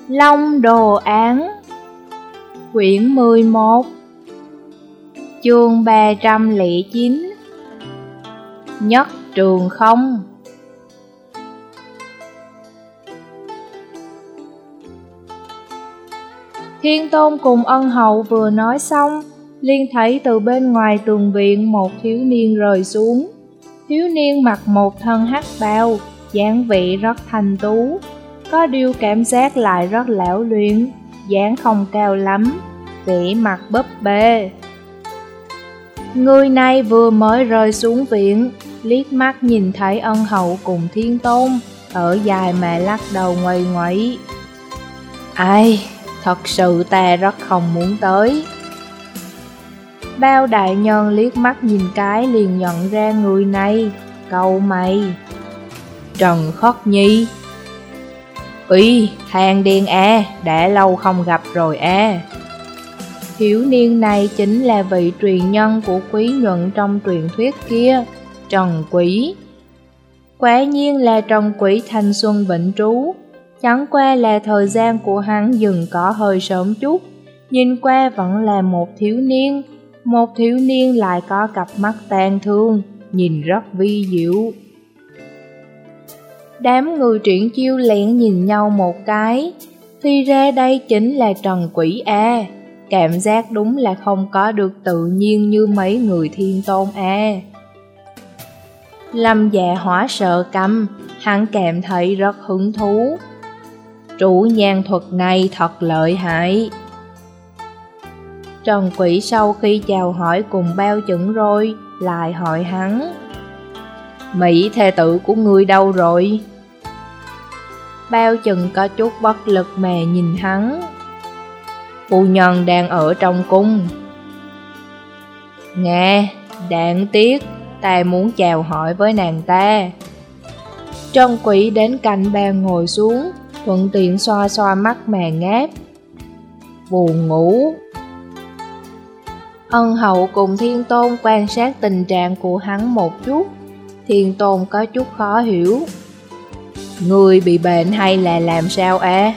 Long Đồ Án Quyển 11 Chương 309 Nhất Trường Không. Thiên Tôn cùng Ân Hậu vừa nói xong, liền thấy từ bên ngoài tường viện một thiếu niên rơi xuống. Thiếu niên mặc một thân hắc bào, dáng vẻ rất thanh tú, có điều cảm giác lại rất lão luyện, dáng không cao lắm, vẻ mặt búp bê. Người này vừa mới rơi xuống viện, liếc mắt nhìn thấy Ân Hậu cùng Thiên Tôn, thở dài mà lắc đầu nguầy nguậy. Ai, thật sự ta rất không muốn tới. Bao đại nhân liếc mắt nhìn cái liền nhận ra người này, cau mày. Trần Khất Nhi. Ý, Thang Điên à, đã lâu không gặp rồi à. Thiếu niên này chính là vị truyền nhân của Quý Nhuận trong truyền thuyết kia, Trần Quý. Quả nhiên là Trần Quý thanh xuân vĩnh trú, chẳng qua là thời gian của hắn dừng có hơi sớm chút, nhìn qua vẫn là một thiếu niên lại có cặp mắt tàn thương, nhìn rất vi diệu. Đám người triển chiêu lén nhìn nhau một cái, thì ra đây chính là Trần Quý a. Cảm giác đúng là không có được tự nhiên như mấy người Thiên Tôn a. Lâm Dạ Hỏa sợ câm, hắn cảm thấy rất hứng thú. Trụ nhang thuật này thật lợi hại. Trần Quý sau khi chào hỏi cùng Bao Chững rồi, lại hỏi hắn. Mỹ thê tử của ngươi đâu rồi? Bao Chững có chút bất lực mà nhìn hắn. Phu nhân đang ở trong cung. Nghe, đáng tiếc, ta muốn chào hỏi với nàng ta. Trần Quý đến cạnh bàn ngồi xuống, thuận tiện xoa xoa mắt mà ngáp. Buồn ngủ. Ân Hậu cùng Thiên Tôn quan sát tình trạng của hắn một chút. Thiên Tôn có chút khó hiểu. Người bị bệnh hay là làm sao à?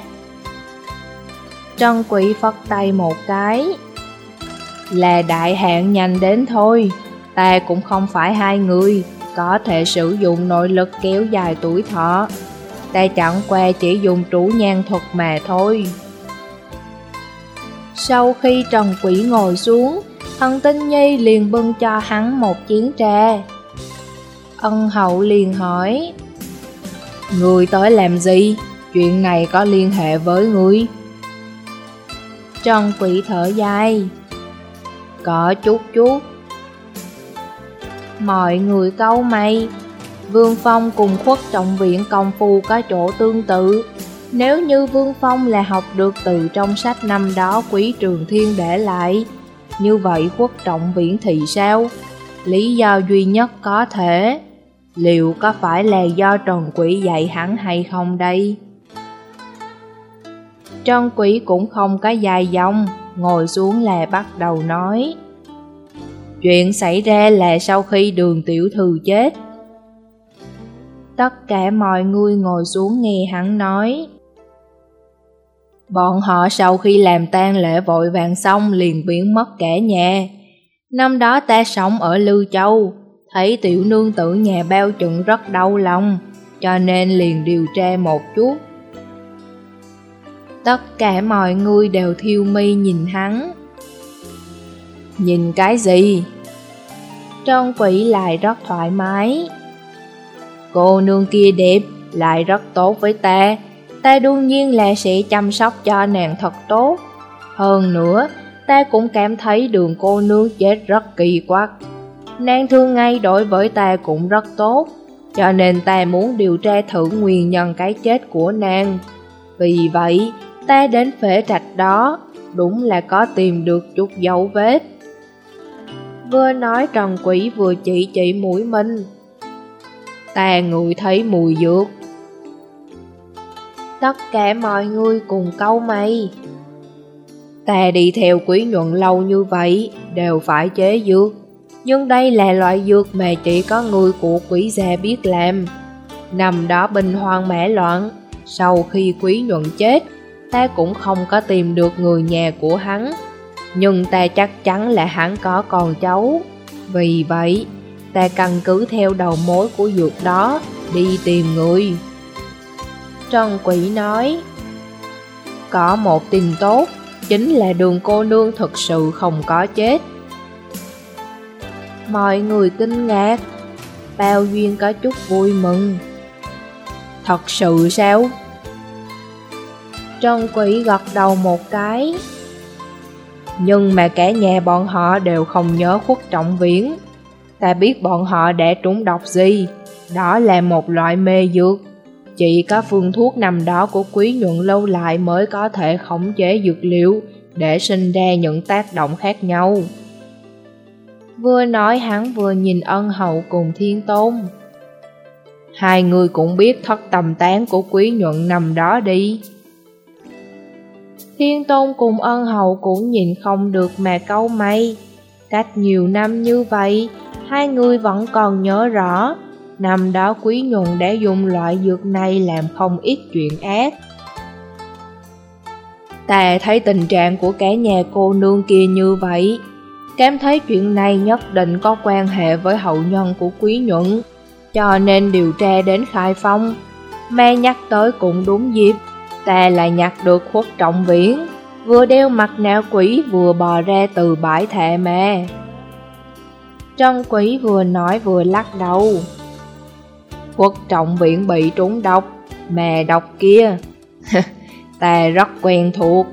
Trần Quý phất tay một cái. Là đại hạn nhanh đến thôi. Ta cũng không phải hai người, có thể sử dụng nội lực kéo dài tuổi thọ. Ta chẳng qua chỉ dùng trụ nhang thuật mà thôi. Sau khi Trần Quý ngồi xuống, Thần Tinh Nhi liền bưng cho hắn một chén trà. Ân Hậu liền hỏi. Người tới làm gì? Chuyện này có liên hệ với ngươi? Trần Quý thở dài. Có chút. Mọi người cau mày. Vương Phong cùng Khuất Trọng Viện công phu có chỗ tương tự. Nếu như Vương Phong là học được từ trong sách năm đó Quý Trường Thiên để lại, như vậy Khuất Trọng Viện thì sao? Lý do duy nhất có thể, liệu có phải là do Trần Quý dạy hắn hay không đây? Trần Quý cũng không có dài dòng, ngồi xuống là bắt đầu nói. Chuyện xảy ra là sau khi Đường tiểu thư chết. Tất cả mọi người ngồi xuống nghe hắn nói. Bọn họ sau khi làm tang lễ vội vàng xong liền biến mất cả nhà. Năm đó ta sống ở Lư Châu, thấy tiểu nương tử nhà Bao Chững rất đau lòng, cho nên liền điều tra một chút. Tất cả mọi người đều thiêu mi nhìn hắn. Nhìn cái gì? Trần Quý lại rất thoải mái. Cô nương kia đẹp, lại rất tốt với ta. Ta đương nhiên là sẽ chăm sóc cho nàng thật tốt. Hơn nữa, ta cũng cảm thấy Đường cô nương chết rất kỳ quặc. Nàng thường ngày đối với ta cũng rất tốt, cho nên ta muốn điều tra thử nguyên nhân cái chết của nàng. Vì vậy, ta đến phế trạch đó, đúng là có tìm được chút dấu vết. Vừa nói Trần Quý vừa chỉ mũi mình. Ta ngửi thấy mùi dược. Tất cả mọi người cùng cau mày. Ta đi theo Quý Nhuận lâu như vậy, đều phải chế dược. Nhưng đây là loại dược mà chỉ có người của Quý gia biết làm. Năm đó binh hoang mã loạn, sau khi Quý Nhuận chết, ta cũng không có tìm được người nhà của hắn, nhưng ta chắc chắn là hắn có con cháu. Vì vậy, ta căn cứ theo đầu mối của dược đó đi tìm người. Trần Quỷ nói, có một tin tốt, chính là Đường cô nương thực sự không có chết. Mọi người kinh ngạc, Bao Duyên có chút vui mừng. Thật sự sao? Trần Quỷ gật đầu một cái. Nhưng mà cả nhà bọn họ đều không nhớ Khuất Trọng Viễn. Ta biết bọn họ đã trúng độc gì. Đó là một loại mê dược. Chỉ có phương thuốc năm đó của Quý Nhuận lâu lại mới có thể khống chế dược liệu để sinh ra những tác động khác nhau. Vừa nói hắn vừa nhìn Ân Hậu cùng Thiên Tôn. Hai người cũng biết thất tầm tán của Quý Nhuận nằm đó đi. Thiên Tôn cùng Ân Hậu cũng nhìn không được mà cau mày. Cách nhiều năm như vậy, hai người vẫn còn nhớ rõ. Năm đó Quý Nhuận đã dùng loại dược này làm không ít chuyện ác. Ta thấy tình trạng của cả nhà cô nương kia như vậy, cảm thấy chuyện này nhất định có quan hệ với hậu nhân của Quý Nhuận, cho nên điều tra đến Khai Phong. Mà nhắc tới cũng đúng dịp, ta lại nhặt được Khuất Trọng Viễn, vừa đeo mặt nạ quỷ vừa bò ra từ bãi thệ mà. Trân Quỷ vừa nói vừa lắc đầu. Khuất Trọng Viễn bị trúng độc, mà độc kia, ta rất quen thuộc.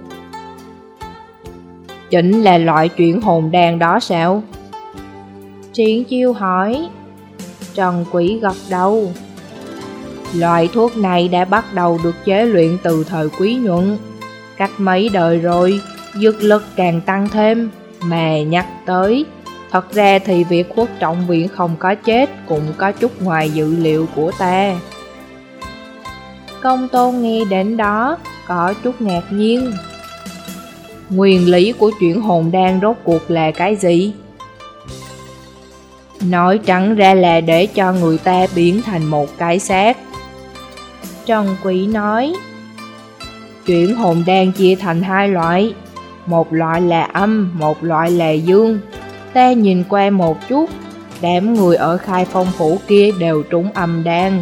Chính là loại chuyển hồn đan đó sao? Triển Chiêu hỏi. Trần Quỷ gật đầu. Loại thuốc này đã bắt đầu được chế luyện từ thời Quý Nhuận. Cách mấy đời rồi, dược lực càng tăng thêm. Mà nhắc tới, thật ra thì việc Khuất Trọng Viễn không có chết cũng có chút ngoài dự liệu của ta. Công Tôn nghe đến đó, có chút ngạc nhiên. Nguyên lý của chuyển hồn đan rốt cuộc là cái gì? Nói trắng ra là để cho người ta biến thành một cái xác. Trần Quỷ nói. Chuyển hồn đan chia thành hai loại. Một loại là âm, một loại là dương. Ta nhìn qua một chút, đám người ở Khai Phong phủ kia đều trúng âm đan.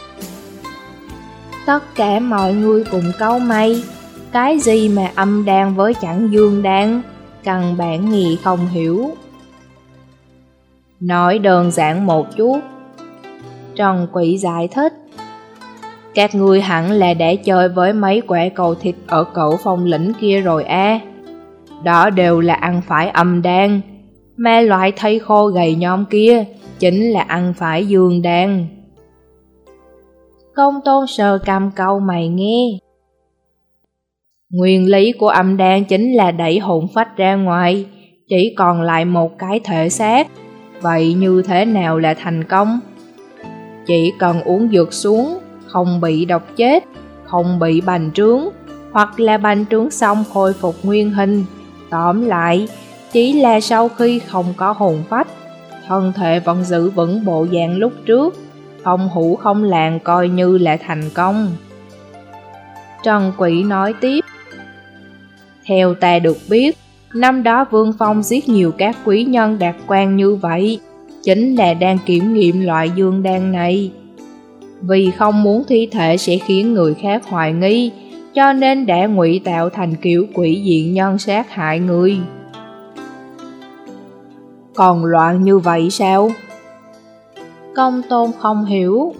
Tất cả mọi người cùng cau mày. Cái gì mà âm đan với chẳng dương đan, căn bản nghe không hiểu. Nói đơn giản một chút. Trần Quỷ giải thích. Các ngươi hẳn là đã chơi với mấy quả cầu thịt ở Cẩu Phong lĩnh kia rồi a. Đó đều là ăn phải âm đan, mà loại thây khô gầy nhom kia chính là ăn phải dương đan. Công Tôn sờ cằm cau mày nghe. Nguyên lý của âm đan chính là đẩy hồn phách ra ngoài, chỉ còn lại một cái thể xác. Vậy như thế nào là thành công? Chỉ cần uống dược xuống, không bị độc chết, không bị bành trướng, hoặc là bành trướng xong khôi phục nguyên hình. Tóm lại, chỉ là sau khi không có hồn phách, thân thể vẫn giữ vững bộ dạng lúc trước, không hủ không làng coi như là thành công. Trần Quỷ nói tiếp. Theo ta được biết, năm đó Vương Phong giết nhiều các quý nhân đạt quan như vậy, chính là đang kiểm nghiệm loại dương đan này. Vì không muốn thi thể sẽ khiến người khác hoài nghi, cho nên đã ngụy tạo thành kiểu quỷ diện nhân sát hại người. Còn loạn như vậy sao? Công Tôn không hiểu.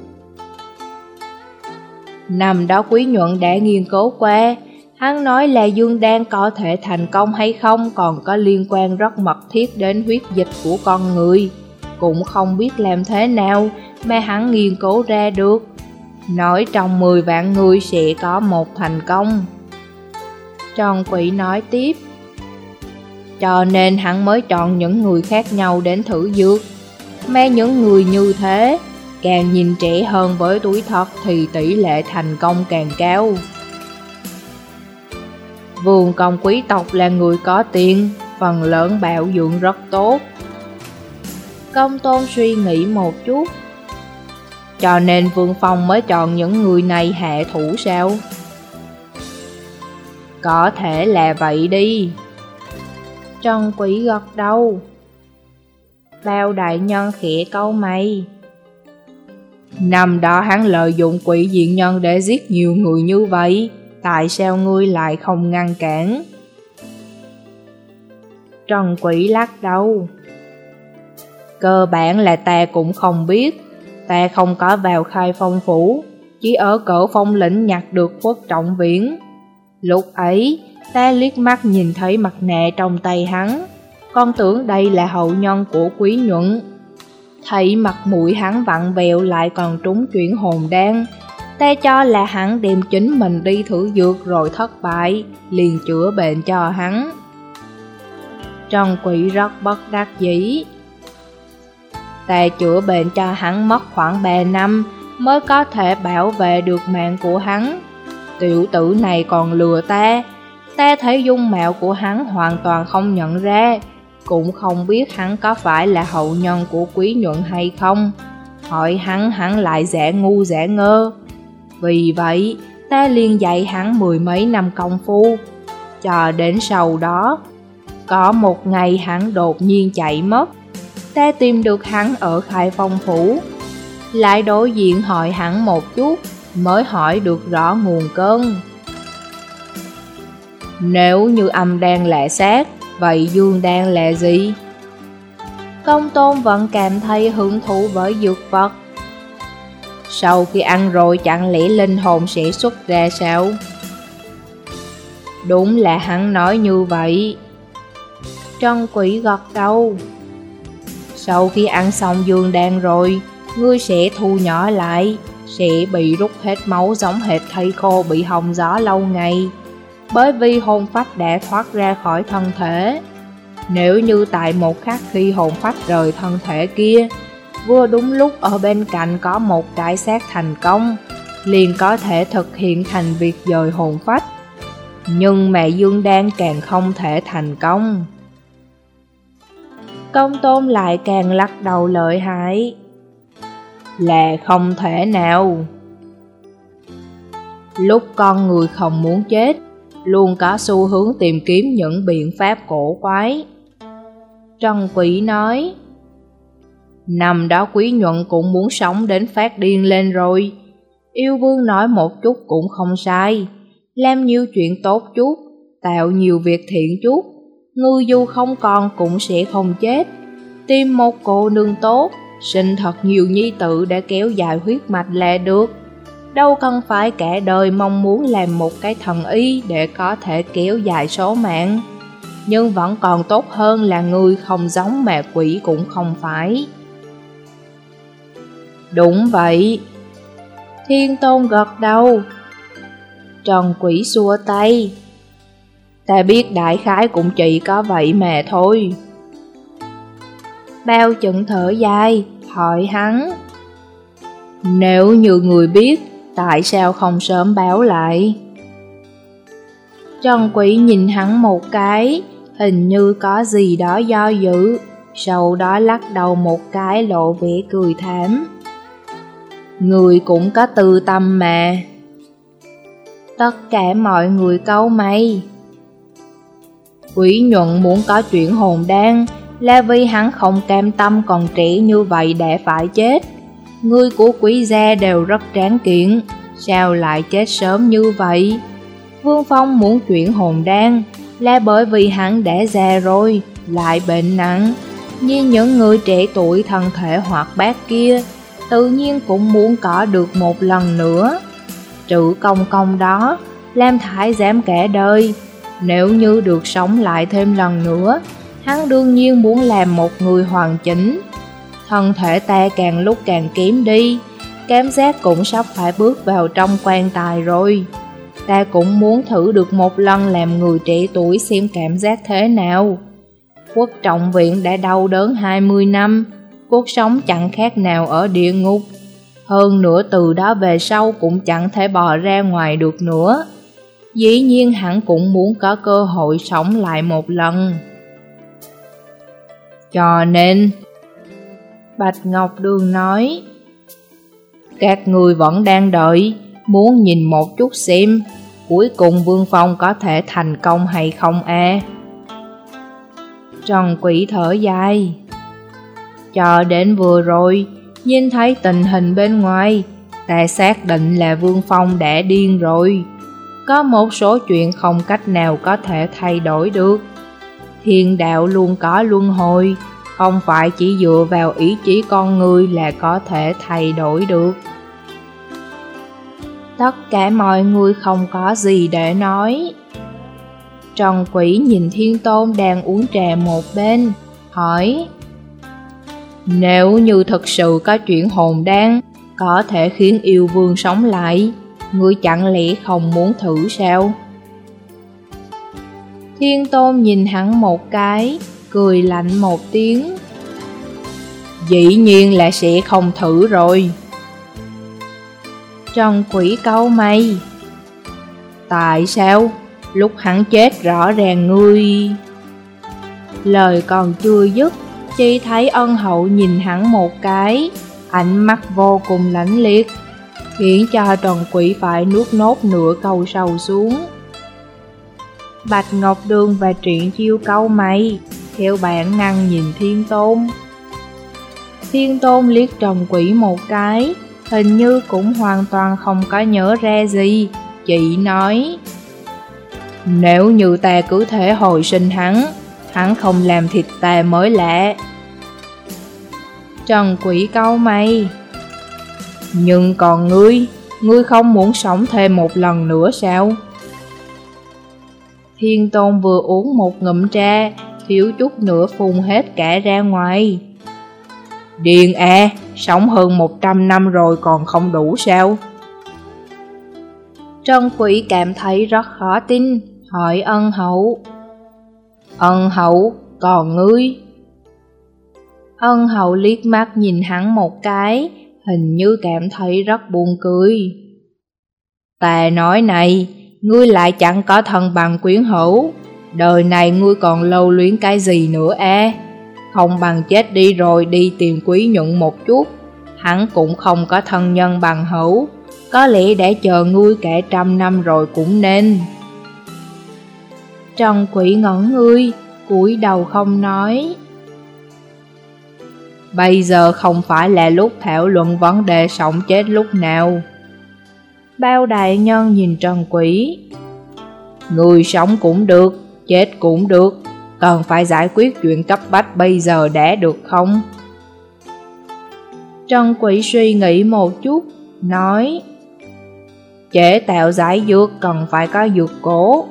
Năm đó Quý Nhuận đã nghiên cứu qua, hắn nói là dương đan có thể thành công hay không còn có liên quan rất mật thiết đến huyết dịch của con người. Cũng không biết làm thế nào mà hắn nghiên cứu ra được. Nói trong 10 vạn người sẽ có một thành công. Trần Quỷ nói tiếp. Cho nên hắn mới chọn những người khác nhau đến thử dược. Mà những người như thế, càng nhìn trẻ hơn với tuổi thật thì tỷ lệ thành công càng cao. Vương công quý tộc là người có tiền, phần lớn bảo dưỡng rất tốt. Công Tôn suy nghĩ một chút. Cho nên Vương Phong mới chọn những người này hạ thủ sao? Có thể là vậy đi. Trần Quỷ gật đầu. Bao đại nhân khẽ cau mày. Năm đó hắn lợi dụng quỷ diện nhân để giết nhiều người như vậy, tại sao ngươi lại không ngăn cản? Trần Quỷ lắc đầu. Cơ bản là ta cũng không biết, ta không có vào Khai Phong phủ, chỉ ở Cỡ Phong lĩnh nhặt được Khuất Trọng Viễn. Lúc ấy, ta liếc mắt nhìn thấy mặt nạ trong tay hắn, con tưởng đây là hậu nhân của Quý Nhuận. Thấy mặt mũi hắn vặn vẹo lại còn trúng chuyển hồn đan, ta cho là hắn đem chính mình đi thử dược rồi thất bại, liền chữa bệnh cho hắn. Trần Quỷ rất bất đắc dĩ. Ta chữa bệnh cho hắn mất khoảng 3 năm mới có thể bảo vệ được mạng của hắn. Tiểu tử này còn lừa ta. Ta thấy dung mạo của hắn hoàn toàn không nhận ra, cũng không biết hắn có phải là hậu nhân của Quý Nhuận hay không. Hỏi hắn lại giả ngu giả ngơ. Vì vậy, ta liền dạy hắn 10 mấy năm công phu. Cho đến sau đó, có một ngày hắn đột nhiên chạy mất. Ta tìm được hắn ở Khai Phong phủ, lại đối diện hỏi hắn một chút, mới hỏi được rõ nguồn cơn. Nếu như âm đan là sát, vậy dương đan là gì? Công Tôn vẫn cảm thấy hứng thú với dược vật. Sau khi ăn rồi chẳng lẽ linh hồn sẽ xuất ra sao? Đúng là hắn nói như vậy. Trần Quỷ gật đầu. Sau khi ăn xong dương đan rồi, ngươi sẽ thu nhỏ lại, sẽ bị rút hết máu giống hệt thây khô bị hong gió lâu ngày, bởi vì hồn phách đã thoát ra khỏi thân thể. Nếu như tại một khắc khi hồn phách rời thân thể kia, vừa đúng lúc ở bên cạnh có một cái xác thành công, liền có thể thực hiện thành việc dời hồn phách. Nhưng mà dương đan càng không thể thành công. Công Tôn lại càng lắc đầu lợi hại. Là không thể nào. Lúc con người không muốn chết, luôn có xu hướng tìm kiếm những biện pháp cổ quái. Trần Quỷ nói. Năm đó Quý Nhuận cũng muốn sống đến phát điên lên rồi. Yêu Vương nói một chút cũng không sai. Làm nhiều chuyện tốt chút, tạo nhiều việc thiện chút, người dù không còn cũng sẽ không chết. Tìm một cô nương tốt, sinh thật nhiều nhi tử để kéo dài huyết mạch là được. Đâu cần phải cả đời mong muốn làm một cái thần y để có thể kéo dài số mạng. Nhưng vẫn còn tốt hơn là người không giống mà quỷ cũng không phải. Đúng vậy. Thiên Tôn gật đầu. Trần Quỷ xua tay. Ta biết đại khái cũng chỉ có vậy mà thôi. Bao chừng thở dài, hỏi hắn. Nếu như người biết, tại sao không sớm báo lại? Trần Quỷ nhìn hắn một cái, hình như có gì đó do dự, sau đó lắc đầu một cái lộ vẻ cười thảm. Người cũng có tư tâm mà. Tất cả mọi người cau mày. Quý Nhuận muốn có chuyển hồn đan là vì hắn không cam tâm còn trẻ như vậy để phải chết. Người của Quý gia đều rất tráng kiện, sao lại chết sớm như vậy? Vương Phong muốn chuyển hồn đan là bởi vì hắn đã già rồi, lại bệnh nặng. Như những người trẻ tuổi thân thể hoạt bát kia, tự nhiên cũng muốn có được một lần nữa. Trữ công công đó, làm Thái giám cả đời. Nếu như được sống lại thêm lần nữa, hắn đương nhiên muốn làm một người hoàn chỉnh. Thân thể ta càng lúc càng kém đi, cảm giác cũng sắp phải bước vào trong quan tài rồi. Ta cũng muốn thử được một lần làm người trẻ tuổi xem cảm giác thế nào. Khuất Trọng Viễn đã đau đớn 20 năm, cuộc sống chẳng khác nào ở địa ngục. Hơn nữa từ đó về sau cũng chẳng thể bò ra ngoài được nữa. Dĩ nhiên hắn cũng muốn có cơ hội sống lại một lần. Cho nên, Bạch Ngọc Đường nói, các người vẫn đang đợi, muốn nhìn một chút xem, cuối cùng Vương Phong có thể thành công hay không a? Trần Quỷ thở dài. Cho đến vừa rồi, nhìn thấy tình hình bên ngoài, ta xác định là Vương Phong đã điên rồi. Có một số chuyện không cách nào có thể thay đổi được. Thiên đạo luôn có luân hồi, không phải chỉ dựa vào ý chí con người là có thể thay đổi được. Tất cả mọi người không có gì để nói. Trần Quỷ nhìn Thiên Tôn đang uống trà một bên, hỏi: Nếu như thực sự có chuyện hồn đan có thể khiến yêu vương sống lại, ngươi chẳng lẽ không muốn thử sao? Thiên Tôn nhìn hắn một cái, cười lạnh một tiếng: Dĩ nhiên là sẽ không thử rồi. Trần Quỷ cau mày: Tại sao? Lúc hắn chết rõ ràng ngươi... Lời còn chưa dứt, chỉ thấy Ân Hậu nhìn hắn một cái, ánh mắt vô cùng lãnh liệt, khiến cho Trần Quỷ phải nuốt nốt nửa câu sầu xuống. Bạch Ngọc Đường và Triển Chiêu cau mày, theo bản năng nhìn Thiên Tôn. Thiên Tôn liếc Trần Quỷ một cái, hình như cũng hoàn toàn không có nhớ ra gì, chỉ nói: Nếu như ta cứ thể hồi sinh hắn không làm thịt ta mới lạ. Trần Quỷ cau mày: Nhưng còn ngươi không muốn sống thêm một lần nữa sao? Thiên Tôn vừa uống một ngụm trà, thiếu chút nữa phun hết cả ra ngoài. Điên à, sống hơn 100 năm rồi còn không đủ sao? Trần Quỷ cảm thấy rất khó tin, hỏi Ân Hậu: Ân Hậu, còn ngươi? Ân Hậu liếc mắt nhìn hắn một cái, hình như cảm thấy rất buồn cười. Ta nói này, ngươi lại chẳng có thân bằng quyến hữu, đời này ngươi còn lưu luyến cái gì nữa à? Không bằng chết đi rồi đi tìm Quý Nhuận một chút, hắn cũng không có thân nhân bằng hữu, có lẽ đã chờ ngươi cả 100 năm rồi cũng nên. Trần Quỷ ngẩn người, cúi đầu không nói. Bây giờ không phải là lúc thảo luận vấn đề sống chết lúc nào. Bao đại nhân nhìn Trần Quỷ: Người sống cũng được, chết cũng được, cần phải giải quyết chuyện cấp bách bây giờ đã được không? Trần Quỷ suy nghĩ một chút, nói: Chế tạo giải dược cần phải có dược cổ.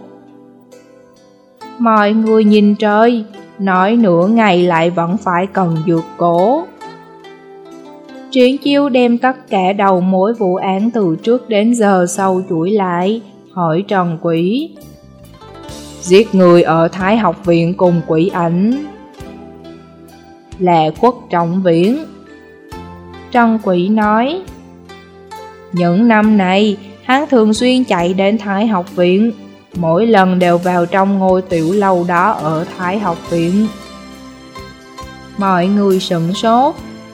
Mọi người nhìn trời, nói nửa ngày lại vẫn phải cần dược cổ. Triển Chiêu đem tất cả đầu mối vụ án từ trước đến giờ sâu chuỗi lại, hỏi Trần Quỷ: Giết người ở Thái Học Viện cùng Quỷ Ảnh là Khuất Trọng Viễn. Trần Quỷ nói: Những năm này, hắn thường xuyên chạy đến Thái Học Viện, mỗi lần đều vào trong ngôi tiểu lâu đó ở Thái Học Viện. Mọi người sửng sốt.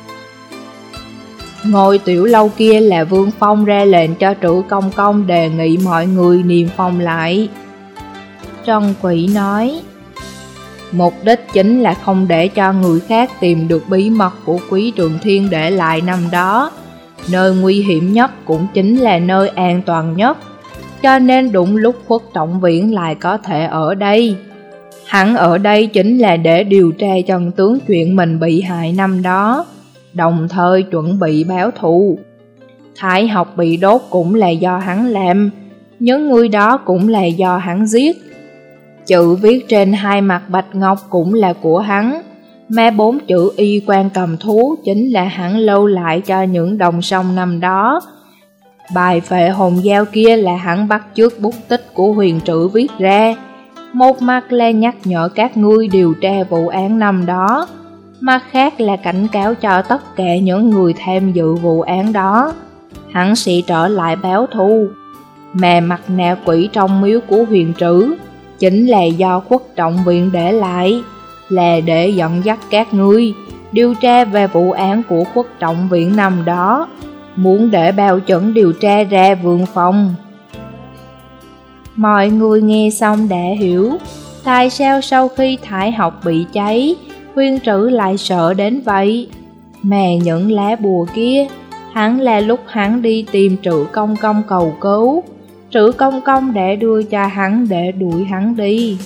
Ngôi tiểu lâu kia là Vương Phong ra lệnh cho Trữ Công Công đề nghị mọi người niêm phong lại. Trần Quỷ nói: Mục đích chính là không để cho người khác tìm được bí mật của Quý Trường Thiên để lại năm đó. Nơi nguy hiểm nhất cũng chính là nơi an toàn nhất, cho nên đúng lúc Khuất Trọng Viễn lại có thể ở đây. Hắn ở đây chính là để điều tra chân tướng chuyện mình bị hại năm đó, đồng thời chuẩn bị báo thù. Thái học bị đốt cũng là do hắn làm, những người đó cũng là do hắn giết. Chữ viết trên hai mặt bạch ngọc cũng là của hắn, mà 4 chữ y quan cầm thú chính là hắn lưu lại cho những đồng sông năm đó. Bài phệ hồn dao kia là hắn bắt chước bút tích của Huyền Trữ viết ra, một mặt là nhắc nhở các ngươi điều tra vụ án năm đó, mặt khác là cảnh cáo cho tất cả những người tham dự vụ án đó, hắn sẽ trở lại báo thù. Mà mặt nạ quỷ trong miếu của Huyền Trữ chính là do Khuất Trọng Viễn để lại, là để dẫn dắt các ngươi điều tra về vụ án của Khuất Trọng Viễn năm đó, muốn để bao chuẩn điều tra ra Vương Phong. Mọi người nghe xong đã hiểu tại sao sau khi thải học bị cháy, Huyên Trữ lại sợ đến vậy. Mà những lá bùa kia hẳn là lúc hắn đi tìm Trữ Công Công cầu cứu, Trữ Công Công để đưa cho hắn để đuổi hắn đi.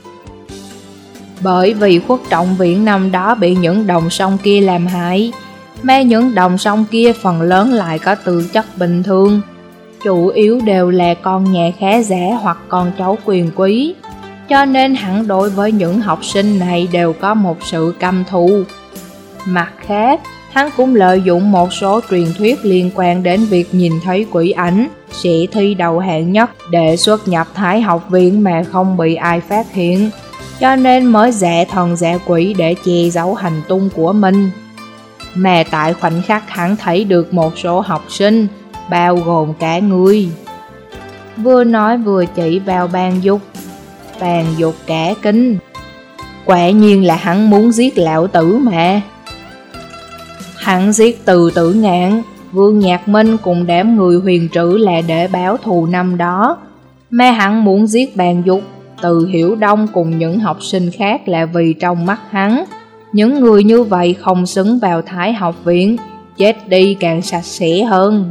Bởi vì Khuất Trọng Viện năm đó bị những đồng sông kia làm hại, mà những đồng sông kia phần lớn lại có tư chất bình thường, chủ yếu đều là con nhà khá giả hoặc con cháu quyền quý, cho nên hắn đối với những học sinh này đều có một sự căm thù. Mặt khác, hắn cũng lợi dụng một số truyền thuyết liên quan đến việc nhìn thấy quỷ ảnh sẽ thi đậu hạng nhất để xuất nhập Thái học viện mà không bị ai phát hiện, cho nên mới giả thần giả quỷ để che giấu hành tung của mình. Mà tại khoảnh khắc hắn thấy được một số học sinh, bao gồm cả người. Vừa nói vừa chỉ vào Bàn Dục cả kinh. Quả nhiên là hắn muốn giết lão tử mà. Hắn giết Từ Tử Ngạn, Vương Nhạc Minh cùng đám người Huyền Trữ là để báo thù năm đó, mà hắn muốn giết Bàn Dục, Từ Hiểu Đông cùng những học sinh khác là vì trong mắt hắn, những người như vậy không xứng vào Thái học viện, chết đi càng sạch sẽ hơn.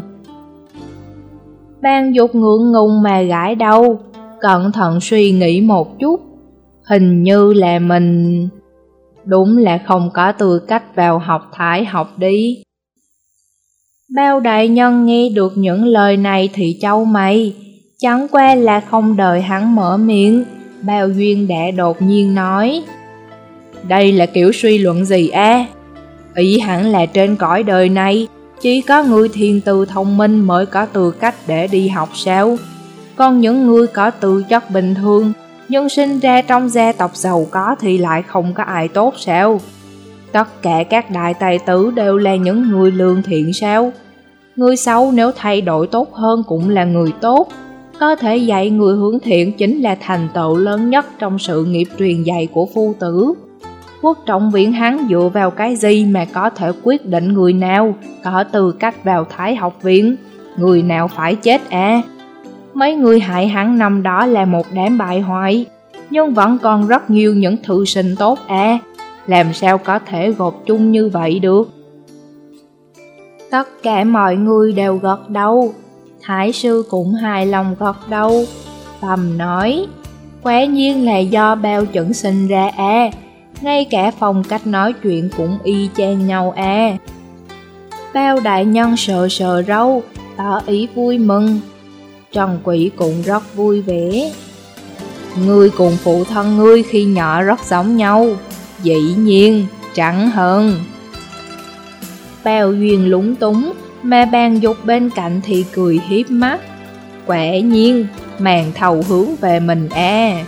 Bàn Dục ngượng ngùng mà gãi đầu, cẩn thận suy nghĩ một chút. Hình như là mình đúng là không có tư cách vào học Thái học đi. Bao đại nhân nghe được những lời này thì chau mày, chẳng qua là không đợi hắn mở miệng, Bao Duyên đã đột nhiên nói: đây là kiểu suy luận gì a? Ý hẳn là trên cõi đời này chỉ có người thiên tư thông minh mới có tư cách để đi học sao? Còn những người có tư chất bình thường nhưng sinh ra trong gia tộc giàu có thì lại không có ai tốt sao? Tất cả các đại tài tử đều là những người lương thiện sao? Người xấu nếu thay đổi tốt hơn cũng là người tốt. Có thể dạy người hướng thiện chính là thành tựu lớn nhất trong sự nghiệp truyền dạy của phu tử. Quốc Trọng Viện hắn dựa vào cái gì mà có thể quyết định người nào có tư cách vào Thái học viện, người nào phải chết à? Mấy người hại hắn năm đó là một đám bại hoại, nhưng vẫn còn rất nhiều những thư sinh tốt à, làm sao có thể gộp chung như vậy được? Tất cả mọi người đều gật đầu, Thái sư cũng hài lòng gật đầu, thầm nói: quả nhiên là do Bao Chuẩn sinh ra à, ngay cả phong cách nói chuyện cũng y chang nhau à. Bao đại nhân sờ sờ râu, tỏ ý vui mừng. Trần Quỷ cũng rất vui vẻ. Ngươi cùng phụ thân ngươi khi nhỏ rất giống nhau, dĩ nhiên, chẳng hơn. Bao Duyên lúng túng, mà Bàn Dục bên cạnh thì cười hiếp mắt. Quả nhiên, màn thầu hướng về mình à.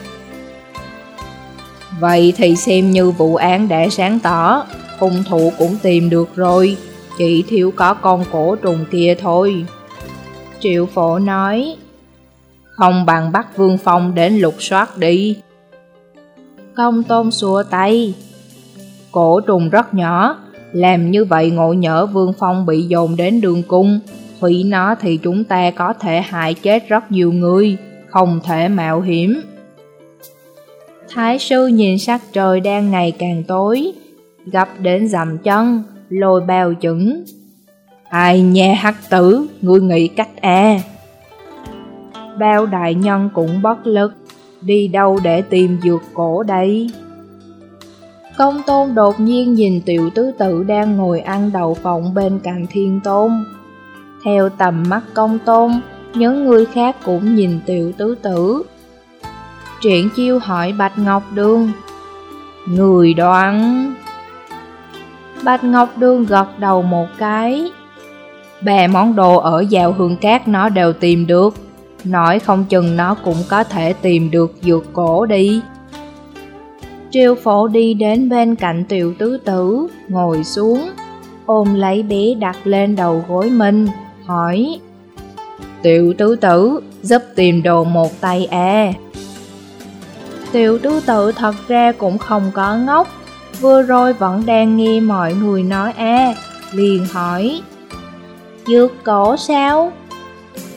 Vậy thì xem như vụ án đã sáng tỏ, hung thủ cũng tìm được rồi, chỉ thiếu có con cổ trùng kia thôi. Triệu Phổ nói: không bằng bắt Vương Phong đến lục soát đi. Công Tôn xua tay: cổ trùng rất nhỏ, làm như vậy ngộ nhỡ Vương Phong bị dồn đến đường cung, hủy nó thì chúng ta có thể hại chết rất nhiều người, không thể mạo hiểm. Thái sư nhìn sắc trời đang ngày càng tối, gấp đến dậm chân, lôi Bao Chuẩn: ai nha hắc tử, ngươi nghĩ cách à? Bao đại nhân cũng bất lực, đi đâu để tìm dược cổ đây? Công Tôn đột nhiên nhìn Tiểu Tứ Tử đang ngồi ăn đậu phộng bên cạnh Thiên Tôn. Theo tầm mắt Công Tôn, những người khác cũng nhìn Tiểu Tứ Tử. Triển Chiêu hỏi Bạch Ngọc Đường: người đoán? Bạch Ngọc Đường gật đầu một cái: 3 món đồ ở Giào Hương Cát nó đều tìm được, nói không chừng nó cũng có thể tìm được dược cổ đi. Triệu Phổ đi đến bên cạnh Tiểu Tứ Tử, ngồi xuống, ôm lấy bé đặt lên đầu gối mình, hỏi: Tiểu Tứ Tử, giúp tìm đồ một tay à? Tiểu Tứ Tử thật ra cũng không có ngốc, vừa rồi vẫn đang nghe mọi người nói à, liền hỏi: dược cổ sao?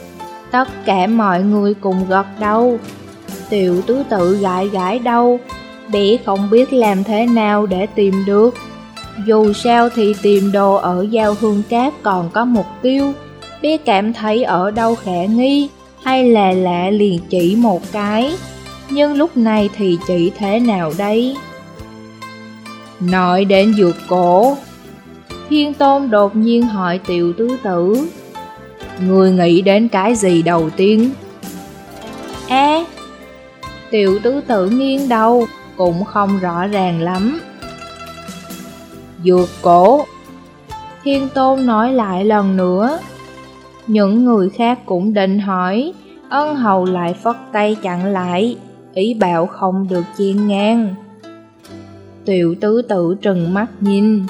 Tất cả mọi người cùng gật đầu. Tiểu tứ tự gãi gãi đầu, bé không biết làm thế nào để tìm được. Dù sao thì tìm đồ ở Giao Hương Cát còn có mục tiêu. Bé cảm thấy ở đâu khả nghi hay là lạ liền chỉ một cái. Nhưng lúc này thì chỉ thế nào đây? Nói đến dược cổ, Thiên Tôn đột nhiên hỏi Tiểu tứ tử, người nghĩ đến cái gì đầu tiên? Tiểu tứ tử nghiêng đầu, cũng không rõ ràng lắm. Dược cổ, Thiên Tôn nói lại lần nữa. Những người khác cũng định hỏi, Ân Hầu lại phất tay chặn lại, ý bảo không được chen ngang. Tiểu tứ tử trừng mắt nhìn.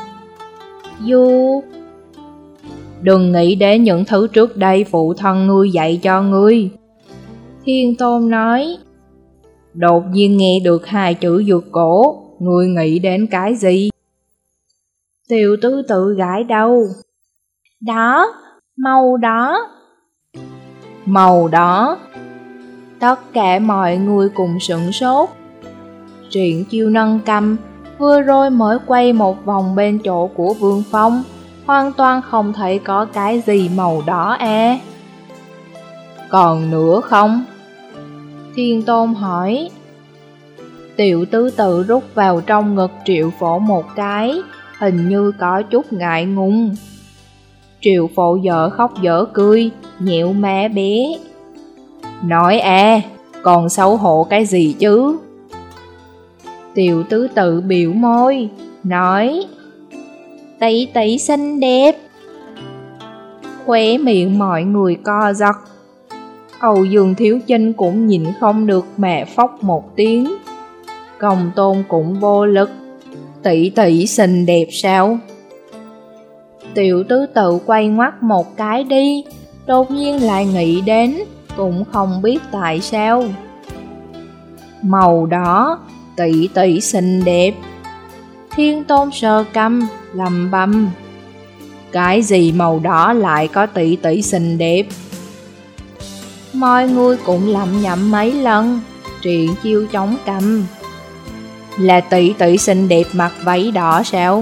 Đừng nghĩ đến những thứ trước đây phụ thân ngươi dạy cho ngươi, Thiên Tôn nói. Đột nhiên nghe được hai chữ dược cổ, ngươi nghĩ đến cái gì? Tiểu tứ tự gãi đầu. Đó, màu đó. Màu đó. Tất cả mọi người cùng sửng sốt. Triển Chiêu nâng cầm, vừa rồi mới quay một vòng bên chỗ của Vương Phong, hoàn toàn không thấy có cái gì màu đỏ à. Còn nữa không? Thiên Tôn hỏi. Tiểu tứ tự rút vào trong ngực Triệu Phổ một cái, hình như có chút ngại ngùng. Triệu Phổ dở khóc dở cười, nhịu má bé. Nói còn xấu hổ cái gì chứ? Tiểu tứ tự biểu môi, nói. Tỷ tỷ xinh đẹp. Khóe miệng mọi người co giật. Âu Dương Thiếu Chinh cũng nhìn không được mà phốc một tiếng. Công Tôn cũng vô lực. Tỷ tỷ xinh đẹp sao? Tiểu tứ tự quay ngoắt một cái đi, đột nhiên lại nghĩ đến, cũng không biết tại sao. Màu đỏ, tỷ tỷ xinh đẹp. Thiên Tôn sờ cằm, lầm bầm. Cái gì màu đỏ lại có tỷ tỷ xinh đẹp? Mọi người cũng lẩm nhẩm mấy lần. Triển Chiêu chống cằm. Là tỷ tỷ xinh đẹp mặc váy đỏ sao?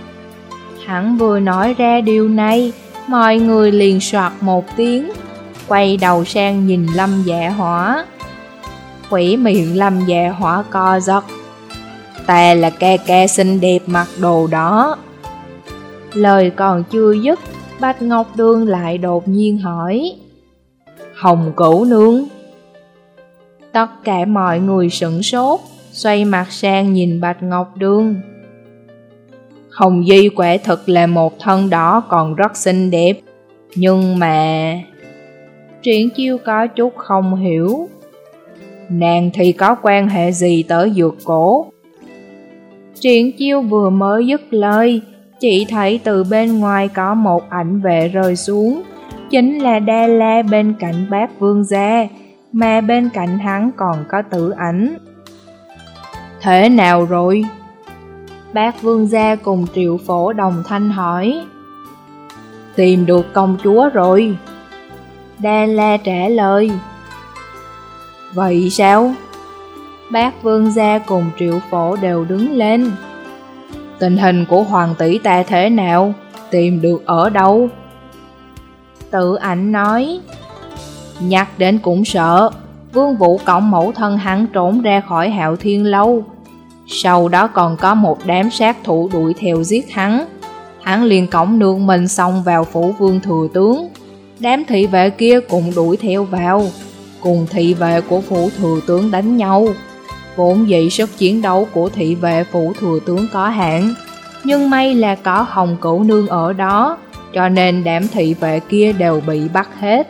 Hắn vừa nói ra điều này, mọi người liền soạt một tiếng, quay đầu sang nhìn Lâm Dạ Hỏa. Khỏe miệng Lâm Dạ Hỏa co giật. Ta là ca ca xinh đẹp mặc đồ đó. Lời còn chưa dứt, Bạch Ngọc Đường lại đột nhiên hỏi. Hồng Cửu Nương. Tất cả mọi người sửng sốt, xoay mặt sang nhìn Bạch Ngọc Đường. Hồng Di quả thực là một thân đỏ còn rất xinh đẹp, nhưng mà... Triển Chiêu có chút không hiểu. Nàng thì có quan hệ gì tới dược cổ? Triển Chiêu vừa mới dứt lời, chỉ thấy từ bên ngoài có một ảnh vệ rơi xuống, chính là Đa La bên cạnh Bác Vương gia, mà bên cạnh hắn còn có Tử Ảnh. Thế nào rồi? Bác Vương gia cùng Triệu Phổ đồng thanh hỏi. Tìm được công chúa rồi, Đa La trả lời. Vậy sao? Bác Vương gia cùng Triệu Phổ đều đứng lên. Tình hình của hoàng tỷ ta thế nào? Tìm được ở đâu? Tử Ảnh nói. Nhắc đến cũng sợ. Vương Vũ cõng mẫu thân hắn trốn ra khỏi Hạo Thiên Lâu. Sau đó còn có một đám sát thủ đuổi theo giết hắn. Hắn liền cõng nương mình xông vào phủ Vương thừa tướng. Đám thị vệ kia cũng đuổi theo vào, cùng thị vệ của phủ thừa tướng đánh nhau. Vốn dĩ sức chiến đấu của thị vệ phủ thừa tướng có hạn, nhưng may là có Hồng Cửu Nương ở đó, cho nên đám thị vệ kia đều bị bắt hết.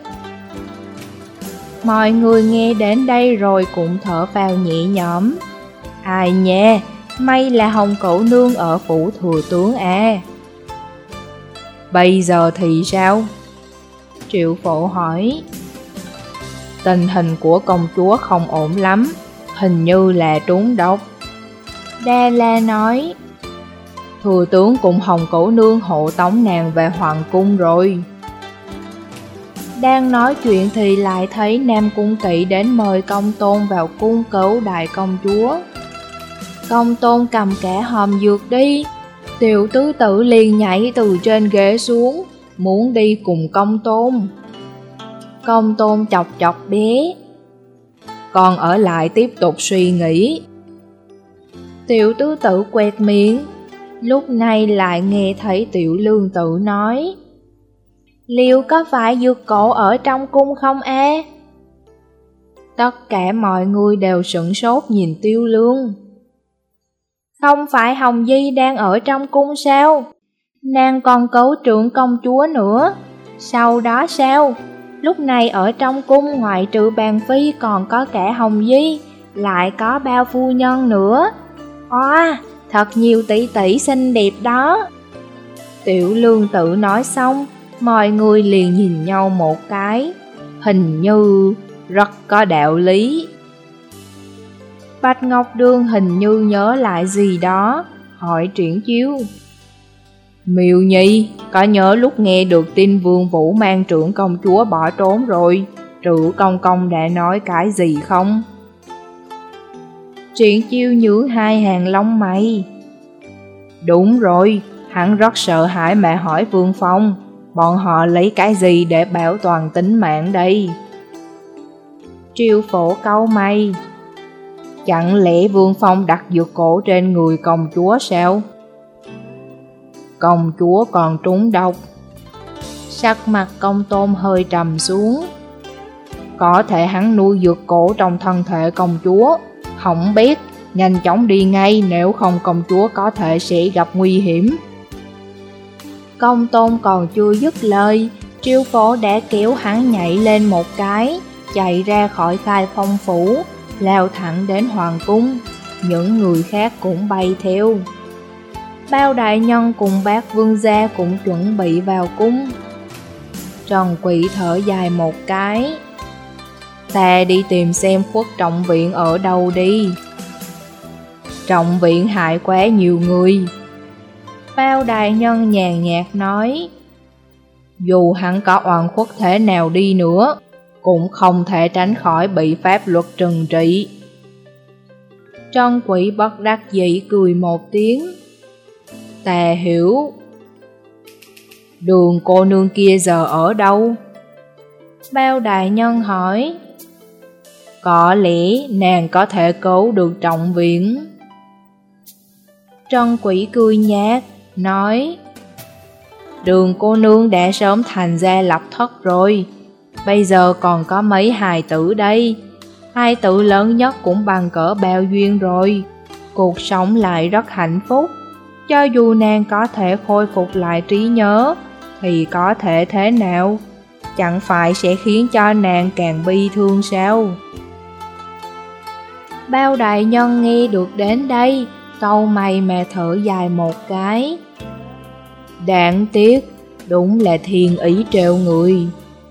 Mọi người nghe đến đây rồi cũng thở phào nhẹ nhõm. Ai nha, may là Hồng Cửu Nương ở phủ thừa tướng à. Bây giờ thì sao? Triệu Phổ hỏi. Tình hình của công chúa không ổn lắm, hình như là trúng độc. Đa La nói. Thừa tướng cùng Hồng Cửu Nương hộ tống nàng về hoàng cung rồi. Đang nói chuyện thì lại thấy Nam Cung Kỵ đến mời Công Tôn vào cung cứu đại công chúa. Công Tôn cầm cả hòm dược đi. Tiểu tứ tử liền nhảy từ trên ghế xuống, muốn đi cùng Công Tôn. Công Tôn chọc chọc bé. Con ở lại tiếp tục suy nghĩ. Tiểu tứ tử quẹt miệng. Lúc này lại nghe thấy Tiểu Lương Tự nói: liệu có phải dược cổ ở trong cung không a? Tất cả mọi người đều sửng sốt nhìn Tiêu Lương. Không phải Hồng Di đang ở trong cung sao? Nàng còn cứu trưởng công chúa nữa. Sau đó sao? Lúc này ở trong cung ngoại trừ Bàn Phi còn có cả Hồng Di, lại có bao phu nhân nữa. Oa, thật nhiều tỷ tỷ xinh đẹp đó. Tiểu Lương Tự nói xong, mọi người liền nhìn nhau một cái. Hình như rất có đạo lý. Bạch Ngọc Đường hình như nhớ lại gì đó, hỏi Triển Chiêu: Miêu Nhi, có nhớ lúc nghe được tin Vương Vũ mang trưởng công chúa bỏ trốn rồi, Trữ Công Công đã nói cái gì không? Triển Chiêu nhướng hai hàng lông mày. Đúng rồi, hắn rất sợ hãi mà hỏi Vương Phong, bọn họ lấy cái gì để bảo toàn tính mạng đây? Triều Phổ cau mày. Chẳng lẽ Vương Phong đặt dược cổ trên người công chúa sao? Công chúa còn trúng độc. Sắc mặt Công Tôn hơi trầm xuống. Có thể hắn nuôi dược cổ trong thân thể công chúa. Không biết, nhanh chóng đi ngay, nếu không công chúa có thể sẽ gặp nguy hiểm. Công Tôn còn chưa dứt lời, Triều Phổ đã kéo hắn nhảy lên một cái, chạy ra khỏi Khai Phong phủ, lao thẳng đến hoàng cung. Những người khác cũng bay theo. Bao đại nhân cùng bác vương gia cũng chuẩn bị vào cung. Trần Quỷ thở dài một cái. Ta đi tìm xem Khuất Trọng Viện ở đâu đi. Trọng Viện hại quá nhiều người. Bao đại nhân nhàn nhạt nói. Dù hắn có oan khuất thế nào đi nữa, cũng không thể tránh khỏi bị pháp luật trừng trị. Trân Quỷ bất đắc dĩ cười một tiếng. Ta hiểu. Đường cô nương kia giờ ở đâu? Bao đại nhân hỏi. Có lẽ nàng có thể cứu được Trọng Viện. Trân Quỷ cười nhạt, nói. Đường cô nương đã sớm thành gia lập thất rồi. Bây giờ còn có mấy hài tử đây. Hài tử lớn nhất cũng bằng cỡ bao duyên rồi. Cuộc sống lại rất hạnh phúc. Cho dù nàng có thể khôi phục lại trí nhớ, thì có thể thế nào? Chẳng phải sẽ khiến cho nàng càng bi thương sao? Bao đại nhân nghe được đến đây, cau mày mà thở dài một cái. Đáng tiếc, đúng là thiên ý trêu người.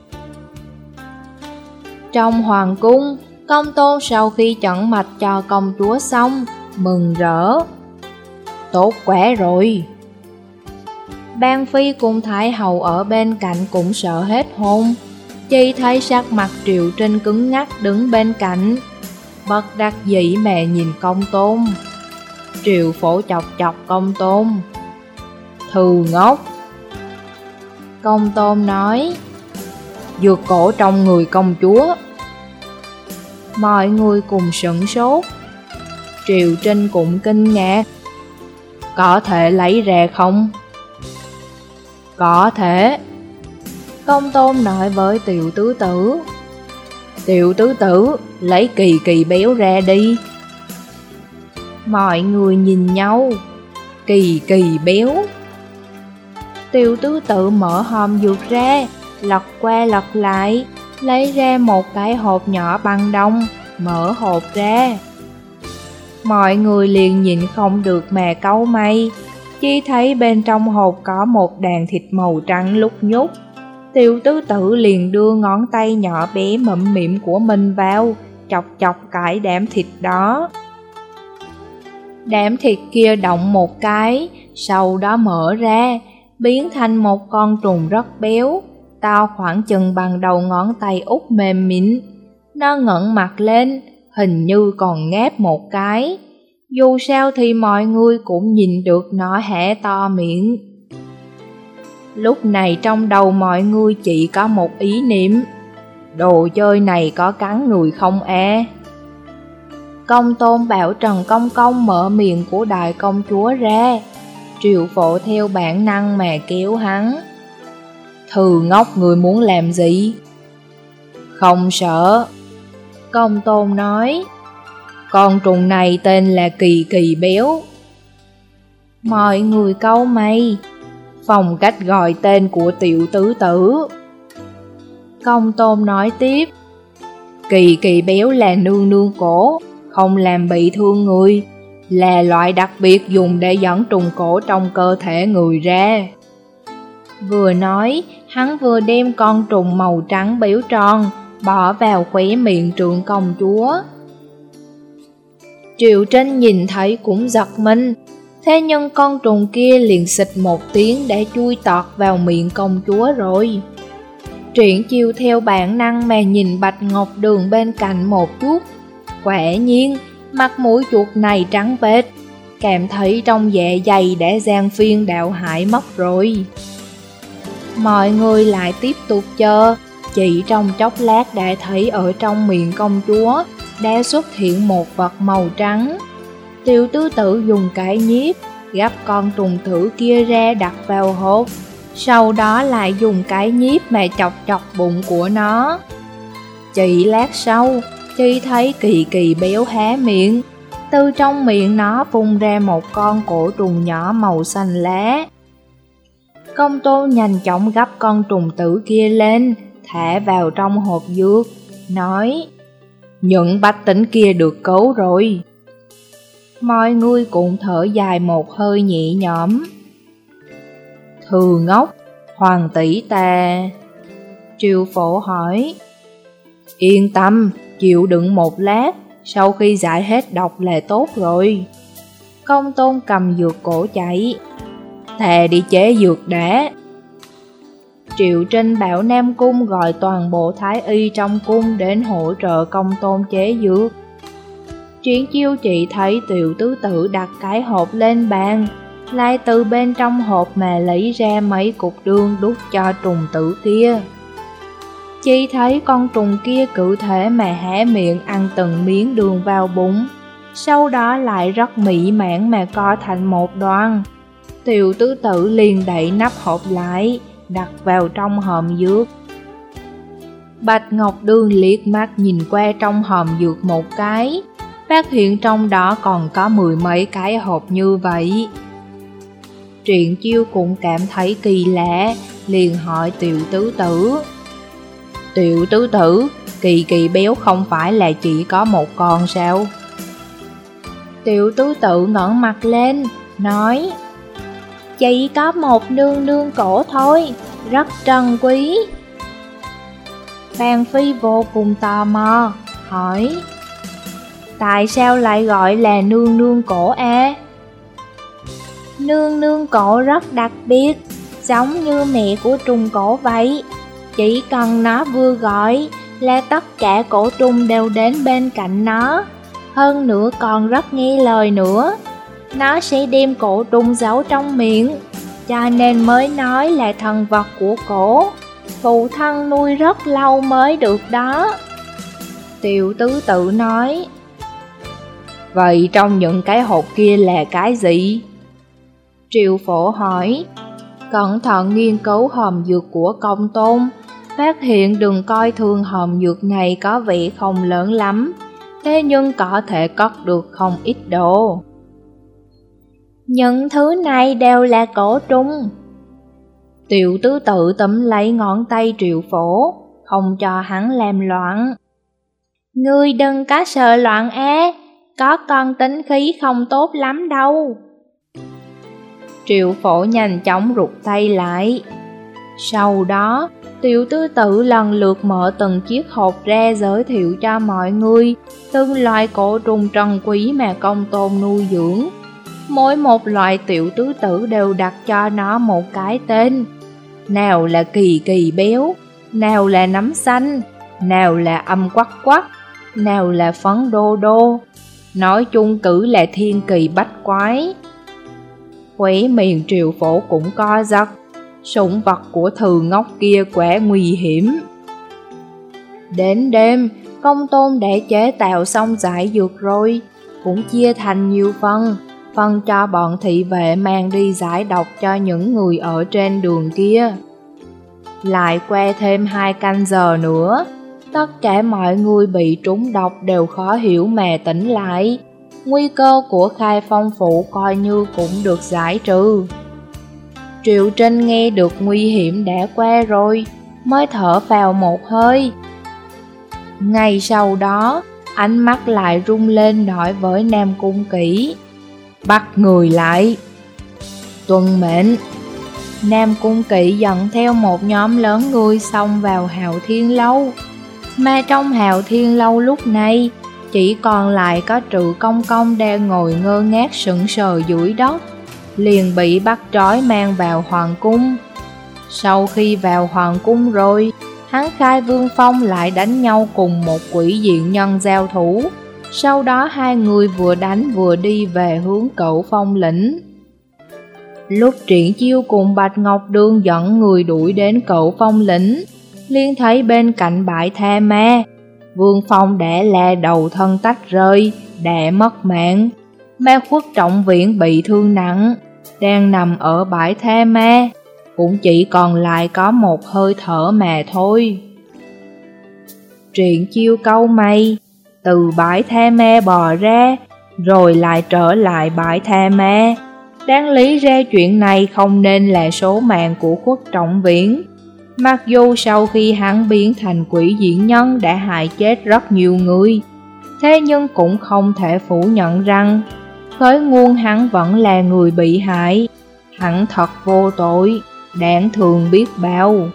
Trong hoàng cung, Công Tôn sau khi chẩn mạch cho công chúa xong, mừng rỡ. Tốt quá rồi. Ban Phi cùng Thái Hậu ở bên cạnh cũng sợ hết hồn. Chỉ thấy sắc mặt Triệu Trinh cứng ngắc đứng bên cạnh, bất đắc dĩ mà nhìn Công Tôn. Triệu Phổ chọc chọc Công Tôn. Thư ngốc. Công Tôn nói. Dược cổ trong người công chúa. Mọi người cùng sửng sốt. Triệu Trinh cũng kinh ngạc. Có thể lấy ra không? Có thể. Công Tôn nói với Tiểu Tứ Tử. Tiểu Tứ Tử, lấy Kỳ Kỳ béo ra đi. Mọi người nhìn nhau. Kỳ Kỳ béo. Tiểu Tứ Tử mở hòm dược ra, lật qua lật lại, lấy ra một cái hộp nhỏ bằng đồng, mở hộp ra. Mọi người liền nhìn không được mà cau mày, chỉ thấy bên trong hộp có một đàn thịt màu trắng lúc nhúc. Tiểu Tứ Tử liền đưa ngón tay nhỏ bé mụm mĩm của mình vào, chọc chọc cái đám thịt đó. Đám thịt kia động một cái, sau đó mở ra, biến thành một con trùng rất béo. to khoảng chừng bằng đầu ngón tay út mềm mịn. Nó ngẩng mặt lên, hình như còn ngáp một cái. Dù sao thì mọi người cũng nhìn được nó hé to miệng. Lúc này trong đầu mọi người chỉ có một ý niệm: đồ chơi này có cắn người không e? Công tôn bảo Trần Công Công mở miệng của đại công chúa ra. Triệu Phổ theo bản năng mà kéo hắn. Thư ngốc, người muốn làm gì? Không sợ. Công tôn nói. Con trùng này tên là Kỳ Kỳ Béo. Mọi người cau mày. Phong cách gọi tên của tiểu tứ tử. Công tôn nói tiếp. Kỳ Kỳ Béo là nương nương cổ, không làm bị thương người, là loại đặc biệt dùng để dẫn trùng cổ trong cơ thể người ra. Vừa nói, hắn vừa đem con trùng màu trắng béo tròn bỏ vào khóe miệng Trượng công chúa. Triệu Trinh nhìn thấy cũng giật mình, thế nhưng con trùng kia liền xịt một tiếng để chui tọt vào miệng công chúa rồi. Triển Chiêu theo bản năng mà nhìn Bạch Ngọc Đường bên cạnh một chút. Quả nhiên, mặt mũi chuột này trắng bệch, cảm thấy trong dạ dày đã gian phiên đạo hại mất rồi. Mọi người lại tiếp tục chờ, chỉ trong chốc lát đã thấy ở trong miệng công chúa đã xuất hiện một vật màu trắng. Tiểu tứ tử dùng cái nhíp gắp con trùng tử kia ra đặt vào hộp, sau đó lại dùng cái nhíp mà chọc chọc bụng của nó. Chỉ lát sau, chỉ thấy Kỳ Kỳ Béo há miệng, từ trong miệng nó phun ra một con cổ trùng nhỏ màu xanh lá. Công tôn nhanh chóng gắp con trùng tử kia lên, thả vào trong hộp dược, nói: những bách tính kia được cứu rồi. Mọi người cũng thở dài một hơi nhẹ nhõm. Thư ngốc, hoàng tỷ ta. Triệu Phổ hỏi. Yên tâm, chịu đựng một lát, sau khi giải hết độc là tốt rồi. Công tôn cầm dược cổ chạy. Thà đi chế dược đã. Triệu Trinh bảo Nam Cung gọi toàn bộ thái y trong cung đến hỗ trợ công tôn chế dược. Triển Chiêu chỉ thấy tiểu tứ tử đặt cái hộp lên bàn, lại từ bên trong hộp mà lấy ra mấy cục đường đút cho trùng tử kia. Chỉ thấy con trùng kia cự thể mà há miệng ăn từng miếng đường vào bụng, sau đó lại rất mỹ mãn mà co thành một đoàn. Tiểu tứ tử liền đậy nắp hộp lại, đặt vào trong hòm dược. Bạch Ngọc Đường liếc mắt nhìn qua trong hòm dược một cái, phát hiện trong đó còn có 10 mấy cái hộp như vậy. Triển Chiêu cũng cảm thấy kỳ lạ, liền hỏi tiểu tứ tử. Tiểu tứ tử, Kỳ Kỳ Béo không phải là chỉ có một con sao? Tiểu tứ tử ngẩng mặt lên, nói: chỉ có một nương nương cổ thôi, rất trân quý. Bàn Phi vô cùng tò mò, hỏi: tại sao lại gọi là nương nương cổ a? Nương nương cổ rất đặc biệt, giống như mẹ của trùng cổ vậy. Chỉ cần nó vừa gọi là tất cả cổ trùng đều đến bên cạnh nó. Hơn nữa còn rất nghe lời nữa. Nó sẽ đem cổ trùng giấu trong miệng, cho nên mới nói là thần vật của cổ. Phụ thân nuôi rất lâu mới được đó. Tiểu tứ tự nói. Vậy trong những cái hộp kia là cái gì? Triệu Phổ hỏi. Cẩn thận nghiên cứu hòm dược của công tôn, phát hiện đừng coi thường hòm dược này có vẻ không lớn lắm, thế nhưng có thể cất được không ít đồ. Những thứ này đều là cổ trùng. Tiểu tứ tự túm lấy ngón tay Triệu Phổ, không cho hắn làm loạn. Ngươi đừng có sợ loạn á, có con tính khí không tốt lắm đâu. Triệu Phổ nhanh chóng rụt tay lại. Sau đó, tiểu tứ tự lần lượt mở từng chiếc hộp ra giới thiệu cho mọi người từng loại cổ trùng trân quý mà công tôn nuôi dưỡng. Mỗi một loại tiểu tứ tự đều đặt cho nó một cái tên. nào là kỳ kỳ béo, nào là nấm xanh, nào là âm quắc quắc, nào là phấn đô đô. Nói chung cứ là thiên kỳ bách quái. Khóe miệng Triệu Phổ cũng co giật. Sủng vật của Thư Ngốc kia quả nguy hiểm. Đến đêm, Công Tôn đã chế tạo xong giải dược rồi, cũng chia thành nhiều phần cho bọn thị vệ mang đi giải độc cho những người ở trên đường kia. Lại qua thêm 2 canh giờ nữa, tất cả mọi người bị trúng độc đều khó hiểu mà tỉnh lại. Nguy cơ của Khai Phong Phủ coi như cũng được giải trừ. Triệu Trinh nghe được nguy hiểm đã qua rồi, mới thở vào một hơi. Ngay sau đó, ánh mắt lại rung lên nói với Nam Cung Kỷ: bắt người lại. Tuân mệnh. Nam Cung Kỷ dẫn theo một nhóm lớn người xông vào Hạo Thiên Lâu. Mà trong Hạo Thiên Lâu lúc này, chỉ còn lại có Trự Công Công đang ngồi ngơ ngác sững sờ dưới đất, liền bị bắt trói mang vào hoàng cung. Sau khi vào hoàng cung rồi, hắn khai Vương Phong lại đánh nhau cùng một quỷ diện nhân giao thủ. Sau đó 2 người vừa đánh vừa đi về hướng Cửu Phong lĩnh. Lúc Triển Chiêu cùng Bạch Ngọc Đường dẫn người đuổi đến Cửu Phong lĩnh, liền thấy bên cạnh bãi tha ma, Vương Phong đã là đầu thân tách rơi, đã mất mạng. Ma Khuất Trọng Viễn bị thương nặng, đang nằm ở bãi tha ma, cũng chỉ còn lại có một hơi thở mà thôi. Triển Chiêu cau mày, từ bãi tha ma bò ra, rồi lại trở lại bãi tha ma. Đáng lý ra chuyện này không nên là số mạng của Khuất Trọng Viễn. Mặc dù sau khi hắn biến thành quỷ diện nhân đã hại chết rất nhiều người, thế nhưng cũng không thể phủ nhận rằng khởi nguồn hắn vẫn là người bị hại. Hắn thật vô tội, đáng thương biết bao.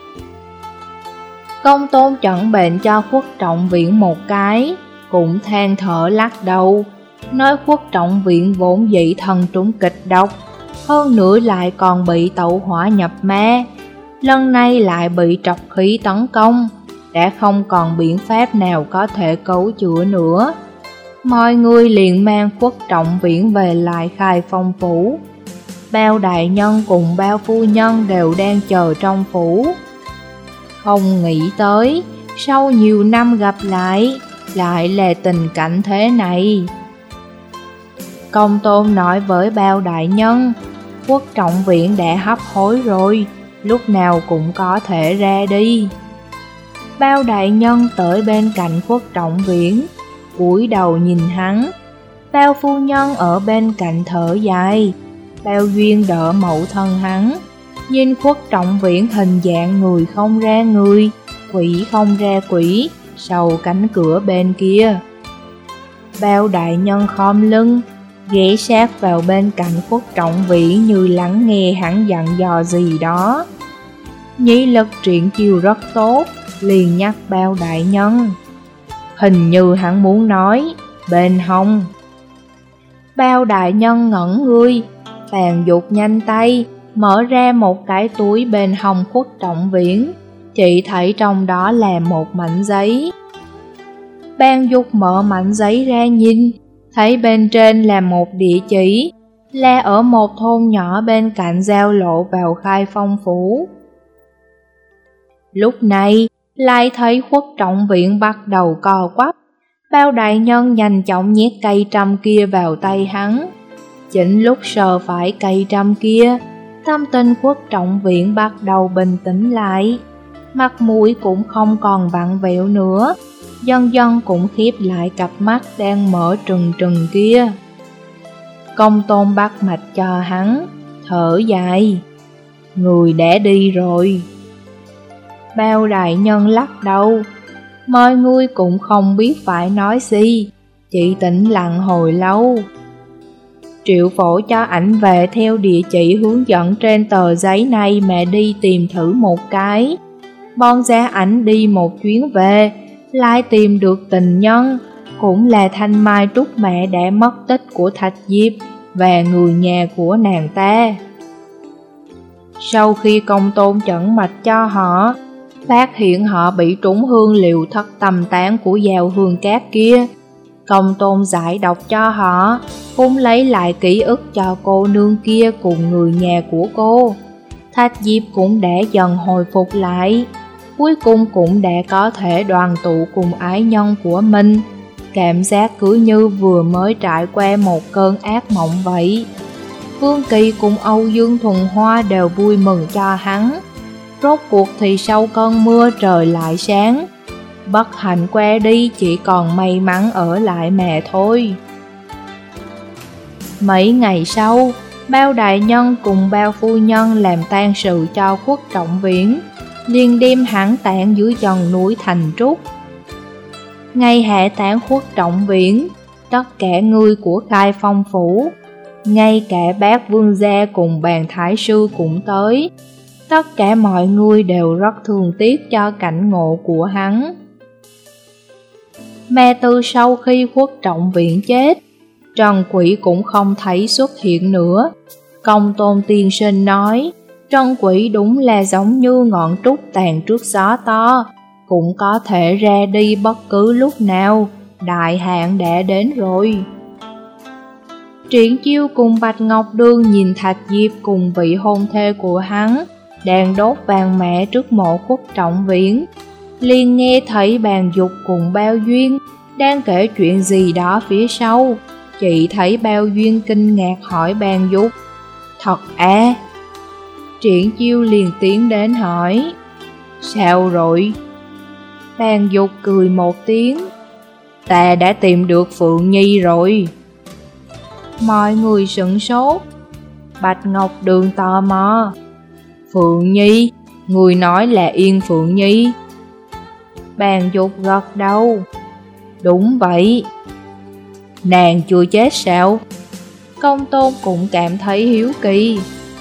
Công Tôn chẩn bệnh cho Khuất Trọng Viễn một cái, cũng than thở lắc đầu, nói Khuất Trọng Viễn vốn dĩ thần trúng kịch độc, hơn nữa lại còn bị tẩu hỏa nhập ma, lần này lại bị trọc khí tấn công, đã không còn biện pháp nào có thể cứu chữa nữa. Mọi người liền mang Khuất Trọng Viễn về lại Khai Phong Phủ. Bao đại nhân cùng bao phu nhân đều đang chờ trong phủ. Không nghĩ tới, sau nhiều năm gặp lại là tình cảnh thế này. Công Tôn nói với bao đại nhân, Khuất Trọng Viễn đã hấp hối rồi, lúc nào cũng có thể ra đi. Bao đại nhân tới bên cạnh Khuất Trọng Viễn, cúi đầu nhìn hắn. Bao phu nhân ở bên cạnh thở dài, Bao Duyên đỡ mẫu thân hắn, nhìn Khuất Trọng Viễn hình dạng người không ra người, quỷ không ra quỷ, sau cánh cửa bên kia. Bao đại nhân khom lưng, ghé sát vào bên cạnh Khuất Trọng Viễn như lắng nghe hắn dặn dò gì đó. Nhĩ lực Triển Chiêu rất tốt, liền nhắc Bao đại nhân. Hình như hắn muốn nói, bên hông. Bao đại nhân ngẩn người, Bàn Dục nhanh tay, mở ra một cái túi bên hông Khuất Trọng Viễn, chỉ thấy trong đó là một mảnh giấy. Bàn Dục mở mảnh giấy ra nhìn, thấy bên trên là một địa chỉ, là ở một thôn nhỏ bên cạnh giao lộ vào Khai Phong Phủ. Lúc này, lại thấy Khuất Trọng Viễn bắt đầu co quắp. Bao đại nhân nhanh chóng nhét cây trâm kia vào tay hắn. Chính lúc sờ phải cây trâm kia, tâm tình Khuất Trọng Viễn bắt đầu bình tĩnh lại, mặt mũi cũng không còn vặn vẹo nữa, dần dần cũng khép lại cặp mắt đang mở trừng trừng kia. Công Tôn bắt mạch cho hắn, thở dài, người đã đi rồi. Bao đại nhân lắc đầu, mọi người cũng không biết phải nói gì, chỉ tĩnh lặng hồi lâu. Triệu Phổ cho ảnh về theo địa chỉ hướng dẫn trên tờ giấy này mà đi tìm thử một cái. Bọn gia ảnh đi một chuyến về, lại tìm được tình nhân, cũng là Thanh Mai Trúc Mẹ đã mất tích của Thạch Diệp và người nhà của nàng ta. Sau khi công tôn chẩn mạch cho họ, phát hiện họ bị trúng hương liệu thất tầm tán của dao hương cát kia, công tôn giải độc cho họ, cũng lấy lại ký ức cho cô nương kia cùng người nhà của cô. Thạch Diệp cũng đã dần hồi phục lại, cuối cùng cũng đã có thể đoàn tụ cùng ái nhân của mình. Cảm giác cứ như vừa mới trải qua một cơn ác mộng vậy. Vương Kỳ cùng Âu Dương Thuần Hoa đều vui mừng cho hắn. Rốt cuộc thì sau cơn mưa trời lại sáng. Bất hạnh qua đi, chỉ còn may mắn ở lại mà thôi. Mấy ngày sau, Bao đại nhân cùng Bao phu nhân làm tang sự cho Khuất Trọng Viễn, liền đêm hắn táng dưới chân núi Thành Trúc. Ngày hạ táng Khuất Trọng Viễn, tất cả người của Khai Phong phủ, ngay cả bác vương gia cùng bàn thái sư cũng tới. Tất cả mọi người đều rất thương tiếc cho cảnh ngộ của hắn. Mà từ sau khi Khuất Trọng Viễn chết, Trần Quỷ cũng không thấy xuất hiện nữa. Công tôn tiên sinh nói, Trần Quỷ đúng là giống như ngọn trúc tàn trước gió to, cũng có thể ra đi bất cứ lúc nào, đại hạn đã đến rồi. Triển Chiêu cùng Bạch Ngọc Đường nhìn Thạch Diệp cùng vị hôn thê của hắn đang đốt vàng mã trước mộ Khuất Trọng Viễn, liền nghe thấy Bàn Dục cùng Bao Duyên đang kể chuyện gì đó phía sau. Chị thấy Bao Duyên kinh ngạc hỏi Bàn Dục, thật à? Triển Chiêu liền tiến đến hỏi, sao rồi? Bàn Dục cười một tiếng, ta đã tìm được Phượng Nhi rồi. Mọi người sửng sốt. Bạch Ngọc Đường tò mò, Phượng Nhi, người nói là Yên Phượng Nhi? Bàn Dục gật đầu, đúng vậy. Nàng chưa chết sao? Công tôn cũng cảm thấy hiếu kỳ.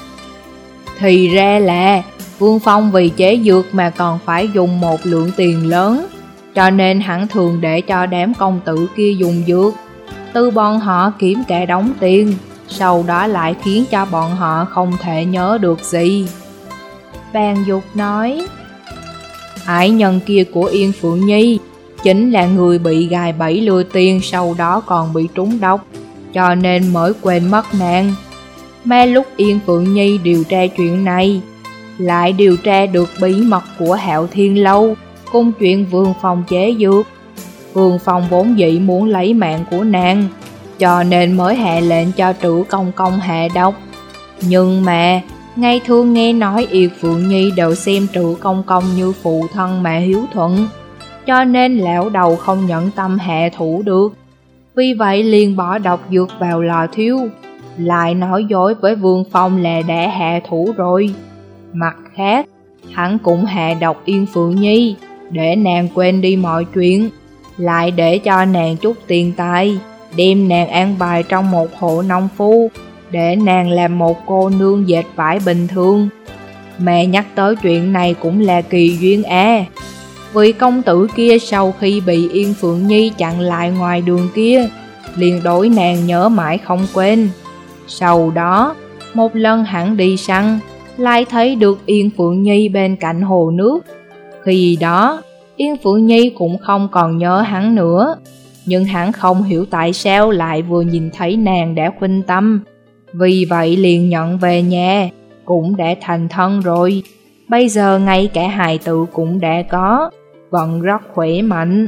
Thì ra là Vương Phong vì chế dược mà còn phải dùng một lượng tiền lớn, cho nên hắn thường để cho đám công tử kia dùng dược, từ bọn họ kiếm cả đống tiền, sau đó lại khiến cho bọn họ không thể nhớ được gì. Bàn Dục nói, ái nhân kia của Yên Phượng Nhi chính là người bị gài bẫy lừa tiền, sau đó còn bị trúng độc, cho nên mới quên mất nàng. Mà lúc Yên Phượng Nhi điều tra chuyện này, lại điều tra được bí mật của Hạo Thiên Lâu cùng chuyện Vương Phong chế dược. Vương Phong vốn dĩ muốn lấy mạng của nàng, cho nên mới hạ lệnh cho Trữ Công Công hạ độc. Nhưng mà ngày thường nghe nói Yên Phượng Nhi đều xem Trữ Công Công như phụ thân mà hiếu thuận, cho nên lão đầu không nhận tâm hạ thủ được. Vì vậy liền bỏ độc dược vào lò thiêu, lại nói dối với Vương Phong là đã hạ thủ rồi. Mặt khác, hắn cũng hạ độc Yên Phượng Nhi để nàng quên đi mọi chuyện, lại để cho nàng chút tiền tài, đem nàng an bài trong một hộ nông phu, để nàng làm một cô nương dệt vải bình thường. Mẹ nhắc tới chuyện này cũng là kỳ duyên à. Vị công tử kia sau khi bị Yên Phượng Nhi chặn lại ngoài đường kia, liền đối nàng nhớ mãi không quên. Sau đó, một lần hắn đi săn, lại thấy được Yên Phượng Nhi bên cạnh hồ nước. Khi đó, Yên Phượng Nhi cũng không còn nhớ hắn nữa, nhưng hắn không hiểu tại sao lại vừa nhìn thấy nàng đã khuynh tâm. Vì vậy liền nhận về nhà, cũng đã thành thân rồi. Bây giờ ngay cả hài tử cũng đã có, vẫn rất khỏe mạnh.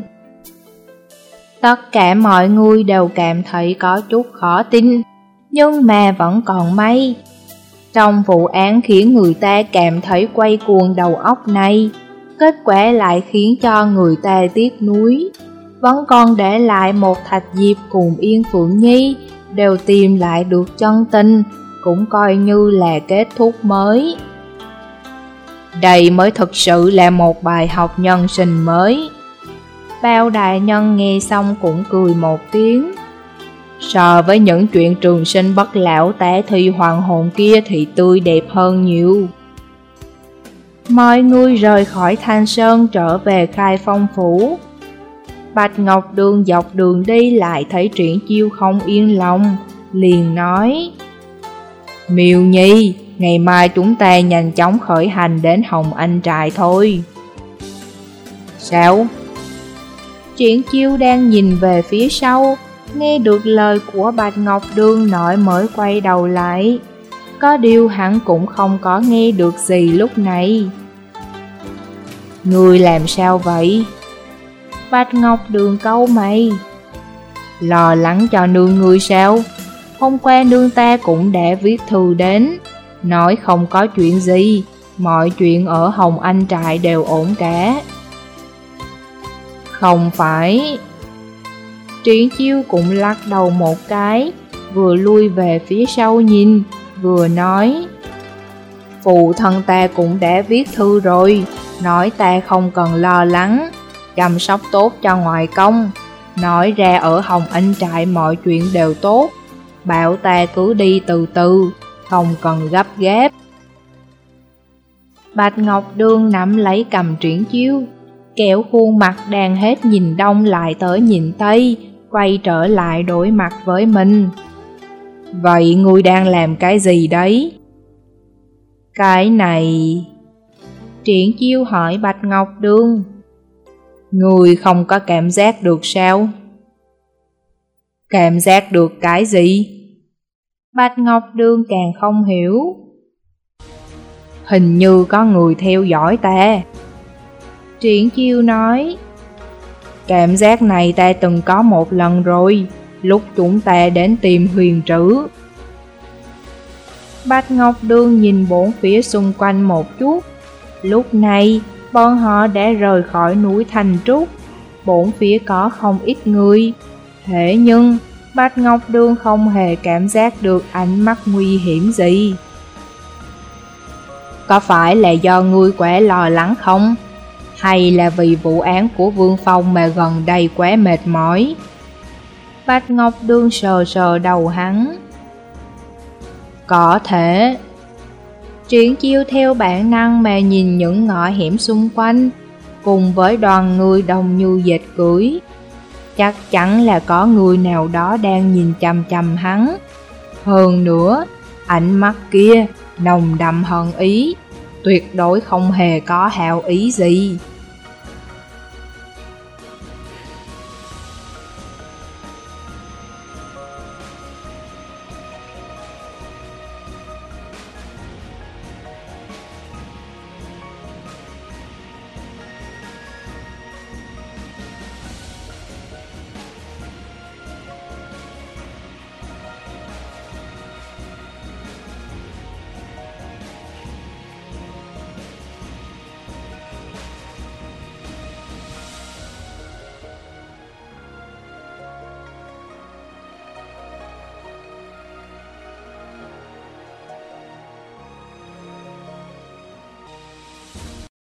Tất cả mọi người đều cảm thấy có chút khó tin, nhưng mà vẫn còn may. Trong vụ án khiến người ta cảm thấy quay cuồng đầu óc này, kết quả lại khiến cho người ta tiếc nuối. Vẫn còn để lại một Thạch Diệp cùng Yên Phượng Nhi đều tìm lại được chân tình, cũng coi như là kết thúc mới. Đây mới thực sự là một bài học nhân sinh mới. Bao đại nhân nghe xong cũng cười một tiếng. So với những chuyện trường sinh bất lão tả thi hoàng hồn kia thì tươi đẹp hơn nhiều. Mọi người rời khỏi Thanh Sơn trở về Khai Phong phủ. Bạch Ngọc Đường dọc đường đi lại thấy Triển Chiêu không yên lòng, liền nói, Miêu Nhi, ngày mai chúng ta nhanh chóng khởi hành đến Hồng Anh Trại thôi. Sao? Triển Chiêu đang nhìn về phía sau, nghe được lời của Bạch Ngọc Đường nội mới quay đầu lại. Có điều hắn cũng không có nghe được gì lúc này. Ngươi làm sao vậy? Bạch Ngọc Đường cau mày. Lo lắng cho nương ngươi sao? Hôm qua nương ta cũng đã viết thư đến, nói không có chuyện gì, mọi chuyện ở Hồng Anh Trại đều ổn cả. Không phải. Triển Chiêu cũng lắc đầu một cái, vừa lui về phía sau nhìn, vừa nói. Phụ thân ta cũng đã viết thư rồi, nói ta không cần lo lắng, chăm sóc tốt cho ngoại công. Nói ra ở Hồng Anh Trại mọi chuyện đều tốt, bảo ta cứ đi từ từ, không cần gấp gáp. Bạch Ngọc Đường nắm lấy cầm Triển Chiêu, kéo khuôn mặt đang hết nhìn đông lại tới nhìn tây, quay trở lại đối mặt với mình. Vậy ngươi đang làm cái gì đấy? Cái này... Triển Chiêu hỏi Bạch Ngọc Đường. Ngươi không có cảm giác được sao? Cảm giác được cái gì? Bạch Ngọc Đường càng không hiểu. Hình như có người theo dõi ta. Triển Chiêu nói. Cảm giác này ta từng có một lần rồi, lúc chúng ta đến tìm Huyền Trữ. Bạch Ngọc Đường nhìn bốn phía xung quanh một chút. Lúc này, bọn họ đã rời khỏi núi Thành Trúc. Bốn phía có không ít người. Thế nhưng, Bạch Ngọc Đường không hề cảm giác được ánh mắt nguy hiểm gì. Có phải là do ngươi quá lo lắng không? Hay là vì vụ án của Vương Phong mà gần đây quá mệt mỏi? Bạch Ngọc Đường sờ sờ đầu hắn. Có thể. Triển Chiêu theo bản năng mà nhìn những ngõ hẻm xung quanh, cùng với đoàn người đông như dệt cưỡi. Chắc chắn là có người nào đó đang nhìn chằm chằm hắn. Hơn nữa, ánh mắt kia nồng đậm hận ý, tuyệt đối không hề có hảo ý gì.